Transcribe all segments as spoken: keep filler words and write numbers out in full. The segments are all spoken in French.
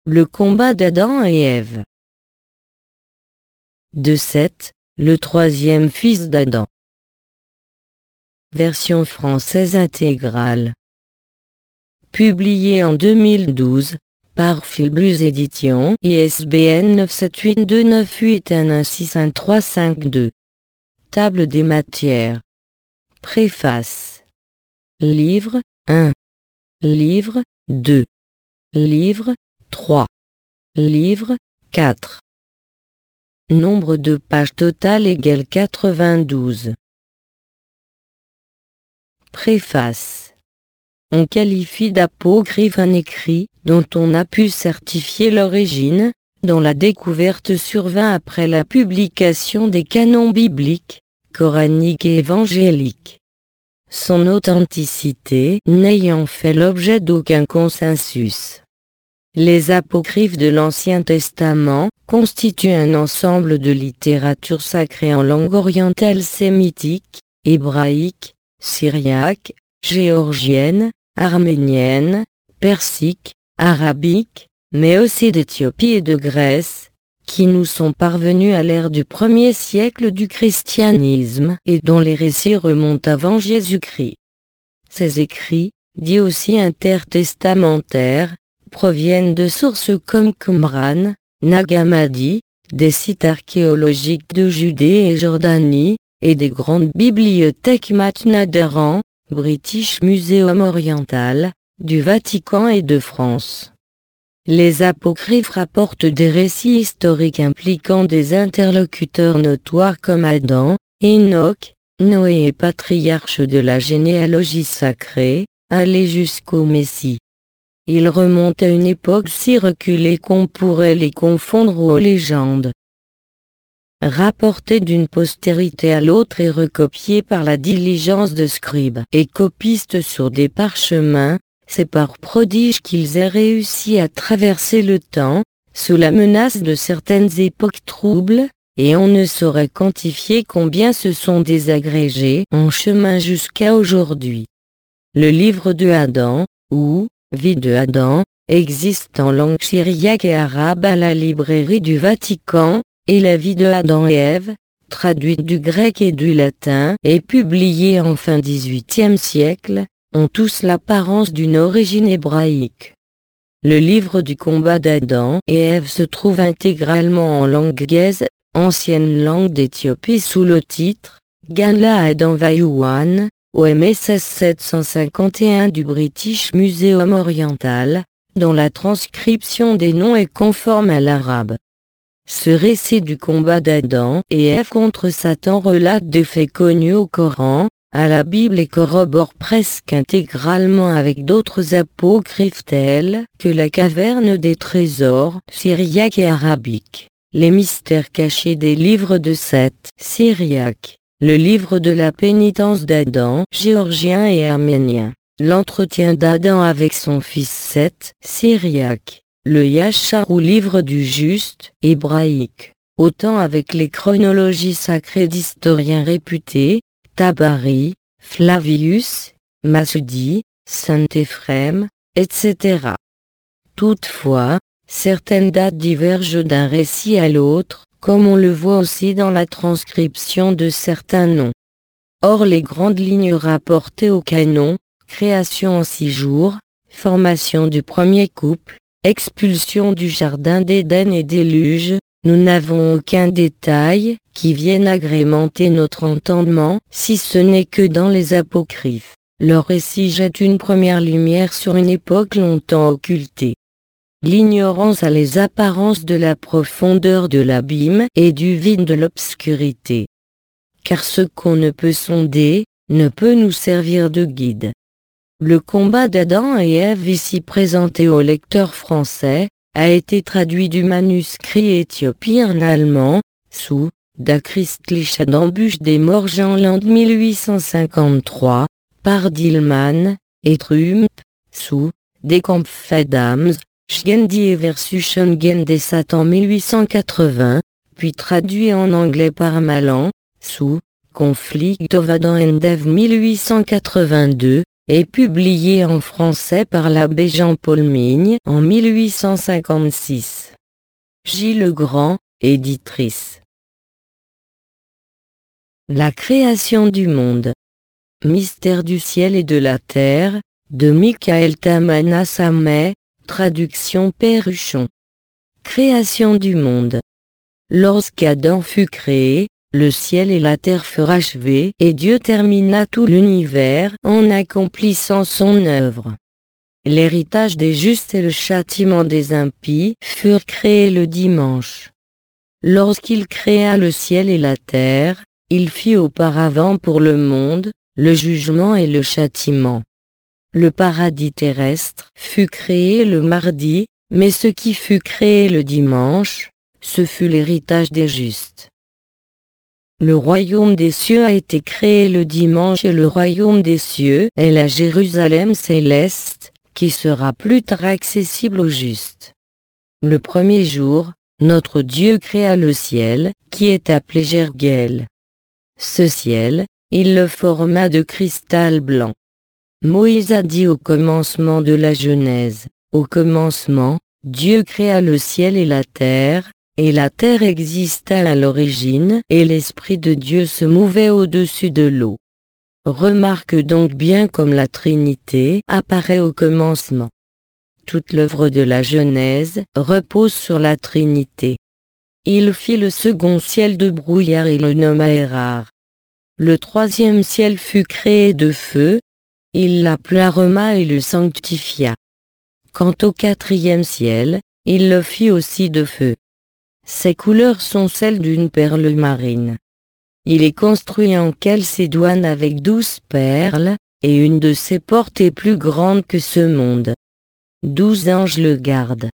Le combat d'Adam et Ève. De Seth, le troisième fils d'Adam. Version française intégrale. Publié en deux mille douze, par Philbus Éditions, I S B N neuf sept huit deux neuf huit un un six un trois cinq deux. Table des matières. Préface. Livre un. Livre deux. Livre trois. Livre quatre. Nombre de pages totales égale quatre-vingt-douze. Préface. On qualifie d'apocryphe un écrit dont on a pu certifier l'origine, dont la découverte survint après la publication des canons bibliques, coraniques et évangéliques. Son authenticité n'ayant fait l'objet d'aucun consensus. Les apocryphes de l'Ancien Testament constituent un ensemble de littérature sacrée en langue orientale sémitique, hébraïque, syriaque, géorgienne, arménienne, persique, arabique, mais aussi d'Éthiopie et de Grèce, qui nous sont parvenus à l'ère du premier siècle du christianisme et dont les récits remontent avant Jésus-Christ. Ces écrits, dits aussi intertestamentaires, proviennent de sources comme Qumran, Nag Hammadi, des sites archéologiques de Judée et Jordanie, et des grandes bibliothèques Matna d'Iran, British Museum Oriental, du Vatican et de France. Les apocryphes rapportent des récits historiques impliquant des interlocuteurs notoires comme Adam, Enoch, Noé et patriarches de la généalogie sacrée, allés jusqu'au Messie. Ils remontent à une époque si reculée qu'on pourrait les confondre aux légendes. Rapportés d'une postérité à l'autre et recopiés par la diligence de scribes et copistes sur des parchemins, c'est par prodige qu'ils aient réussi à traverser le temps, sous la menace de certaines époques troubles, et on ne saurait quantifier combien se sont désagrégés en chemin jusqu'à aujourd'hui. Le livre de Adam, ou Vie de Adam, existe en langue syriaque et arabe à la librairie du Vatican, et la vie de Adam et Ève, traduite du grec et du latin et publiée en fin dix-huitième siècle, ont tous l'apparence d'une origine hébraïque. Le livre du combat d'Adam et Ève se trouve intégralement en langue gaze, ancienne langue d'Éthiopie sous le titre « Ganla Adam Vayuan », O M S sept cent cinquante et un du British Museum Oriental, dont la transcription des noms est conforme à l'arabe. Ce récit du combat d'Adam et Ève contre Satan relate des faits connus au Coran, à la Bible et corrobore presque intégralement avec d'autres apocryphes tels que la caverne des trésors, syriaque et arabique, les mystères cachés des livres de Seth, syriaque, le livre de la pénitence d'Adam, géorgien et arménien, l'entretien d'Adam avec son fils Seth, syriaque, le Yachar ou livre du juste, hébraïque, autant avec les chronologies sacrées d'historiens réputés, Tabari, Flavius, Masudi, Saint Éphrem, et cetera. Toutefois, certaines dates divergent d'un récit à l'autre, comme on le voit aussi dans la transcription de certains noms. Or les grandes lignes rapportées au canon, création en six jours, formation du premier couple, expulsion du jardin d'Éden et déluge, nous n'avons aucun détail qui vienne agrémenter notre entendement, si ce n'est que dans les apocryphes, leur récit jette une première lumière sur une époque longtemps occultée. L'ignorance a les apparences de la profondeur de l'abîme et du vide de l'obscurité. Car ce qu'on ne peut sonder, ne peut nous servir de guide. Le combat d'Adam et Ève ici présenté au lecteur français, a été traduit du manuscrit éthiopien en allemand, sous Da Christliche d'Embûche des Morts en l'an mille huit cent cinquante-trois, par Dillmann, et Trump, sous Des Kampfedams, Schgendie versus Schungen des Satan mille huit cent quatre-vingts, puis traduit en anglais par Malan, sous Conflict of Adam and Eve mille huit cent quatre-vingt-deux, et publié en français par l'abbé Jean-Paul Migne en mille huit cent cinquante-six. J. Legrand, éditrice. La création du monde. Mystère du ciel et de la terre, de Michael Tamana Sameh, traduction Perruchon. Création du monde. Lorsqu'Adam fut créé, le ciel et la terre furent achevés et Dieu termina tout l'univers en accomplissant son œuvre. L'héritage des justes et le châtiment des impies furent créés le dimanche. Lorsqu'il créa le ciel et la terre, il fit auparavant pour le monde, le jugement et le châtiment. Le paradis terrestre fut créé le mardi, mais ce qui fut créé le dimanche, ce fut l'héritage des justes. Le royaume des cieux a été créé le dimanche et le royaume des cieux est la Jérusalem céleste, qui sera plus tard accessible aux justes. Le premier jour, notre Dieu créa le ciel, qui est appelé Gergel. Ce ciel, il le forma de cristal blanc. Moïse a dit au commencement de la Genèse, au commencement, Dieu créa le ciel et la terre, et la terre exista à l'origine et l'Esprit de Dieu se mouvait au-dessus de l'eau. Remarque donc bien comme la Trinité apparaît au commencement. Toute l'œuvre de la Genèse repose sur la Trinité. Il fit le second ciel de brouillard et le nomma Érard. Le troisième ciel fut créé de feu, il l'appela Rema et le sanctifia. Quant au quatrième ciel, il le fit aussi de feu. Ses couleurs sont celles d'une perle marine. Il est construit en chalcédoine avec douze perles, et une de ses portes est plus grande que ce monde. Douze anges le gardent.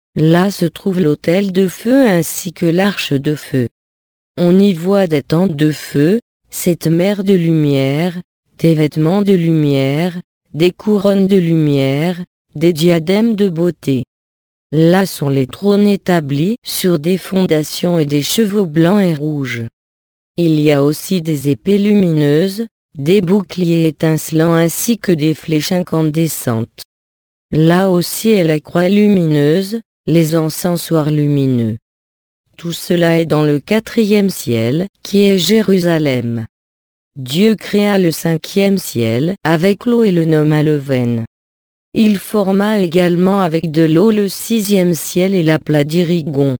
Là se trouve l'autel de feu ainsi que l'arche de feu. On y voit des tentes de feu, cette mer de lumière, des vêtements de lumière, des couronnes de lumière, des diadèmes de beauté. Là sont les trônes établis sur des fondations et des chevaux blancs et rouges. Il y a aussi des épées lumineuses, des boucliers étincelants ainsi que des flèches incandescentes. Là aussi est la croix lumineuse, les encensoirs lumineux. Tout cela est dans le quatrième ciel, qui est Jérusalem. Dieu créa le cinquième ciel avec l'eau et le nomma Leven. Il forma également avec de l'eau le sixième ciel et l'appela d'Irigon.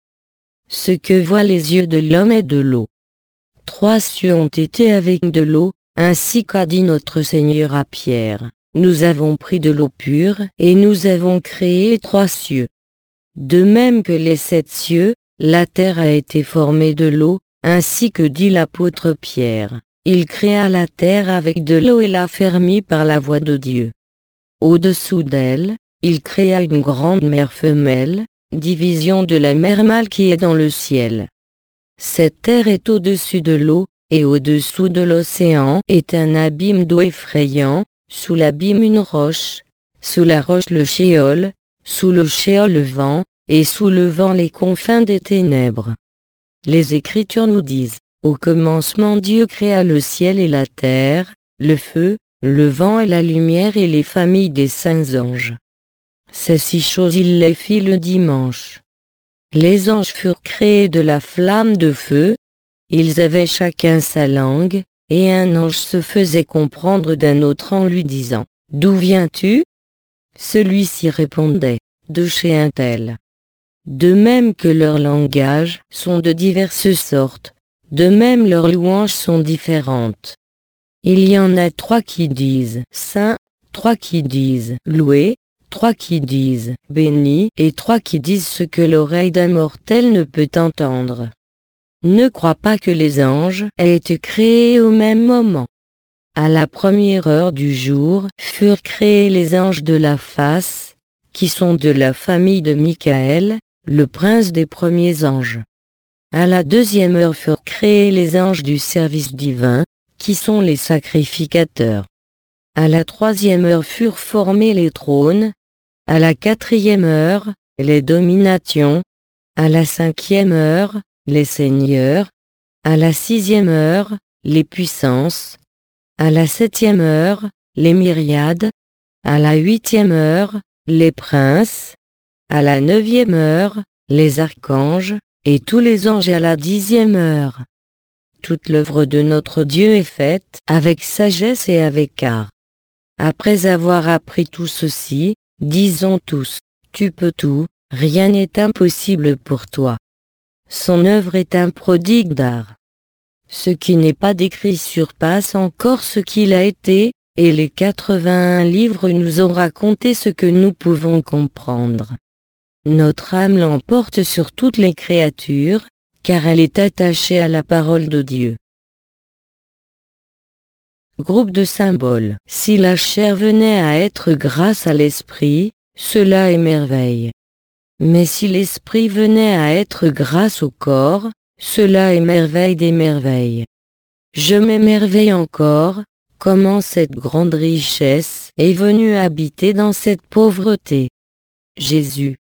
Ce que voient les yeux de l'homme est de l'eau. Trois cieux ont été avec de l'eau, ainsi qu'a dit notre Seigneur à Pierre. Nous avons pris de l'eau pure et nous avons créé trois cieux. De même que les sept cieux, la terre a été formée de l'eau, ainsi que dit l'apôtre Pierre. Il créa la terre avec de l'eau et la fermit par la voix de Dieu. Au-dessous d'elle, il créa une grande mer femelle, division de la mer mâle qui est dans le ciel. Cette terre est au-dessus de l'eau, et au-dessous de l'océan est un abîme d'eau effrayant, sous l'abîme une roche, sous la roche le shéol, sous le shéol le vent, et sous le vent les confins des ténèbres. Les Écritures nous disent, au commencement Dieu créa le ciel et la terre, le feu, le vent et la lumière et les familles des saints anges. Ces six choses il les fit le dimanche. Les anges furent créés de la flamme de feu, ils avaient chacun sa langue, et un ange se faisait comprendre d'un autre en lui disant, « D'où viens-tu » Celui-ci répondait, « De chez un tel ». De même que leurs langages sont de diverses sortes, de même leurs louanges sont différentes. Il y en a trois qui disent « Saint », trois qui disent « Loué », trois qui disent « Béni » et trois qui disent ce que l'oreille d'un mortel ne peut entendre. Ne crois pas que les anges aient été créés au même moment. À la première heure du jour furent créés les anges de la face, qui sont de la famille de Michael, le prince des premiers anges. À la deuxième heure furent créés les anges du service divin, qui sont les sacrificateurs. À la troisième heure furent formés les trônes. À la quatrième heure, les dominations. À la cinquième heure, les seigneurs. À la sixième heure, les puissances. À la septième heure, les myriades, à la huitième heure, les princes, à la neuvième heure, les archanges, et tous les anges à la dixième heure. Toute l'œuvre de notre Dieu est faite avec sagesse et avec art. Après avoir appris tout ceci, disons tous, tu peux tout, rien n'est impossible pour toi. Son œuvre est un prodigue d'art. Ce qui n'est pas décrit surpasse encore ce qu'il a été, et les quatre-vingt-un livres nous ont raconté ce que nous pouvons comprendre. Notre âme l'emporte sur toutes les créatures, car elle est attachée à la parole de Dieu. Groupe de symboles. Si la chair venait à être grâce à l'esprit, cela est merveille. Mais si l'esprit venait à être grâce au corps, cela est merveille des merveilles. Je m'émerveille encore, comment cette grande richesse est venue habiter dans cette pauvreté. Jésus,